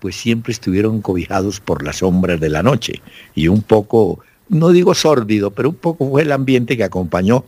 pues siempre estuvieron cobijados por las sombras de la noche. Y un poco, no digo sórdido, pero un poco fue el ambiente que acompañó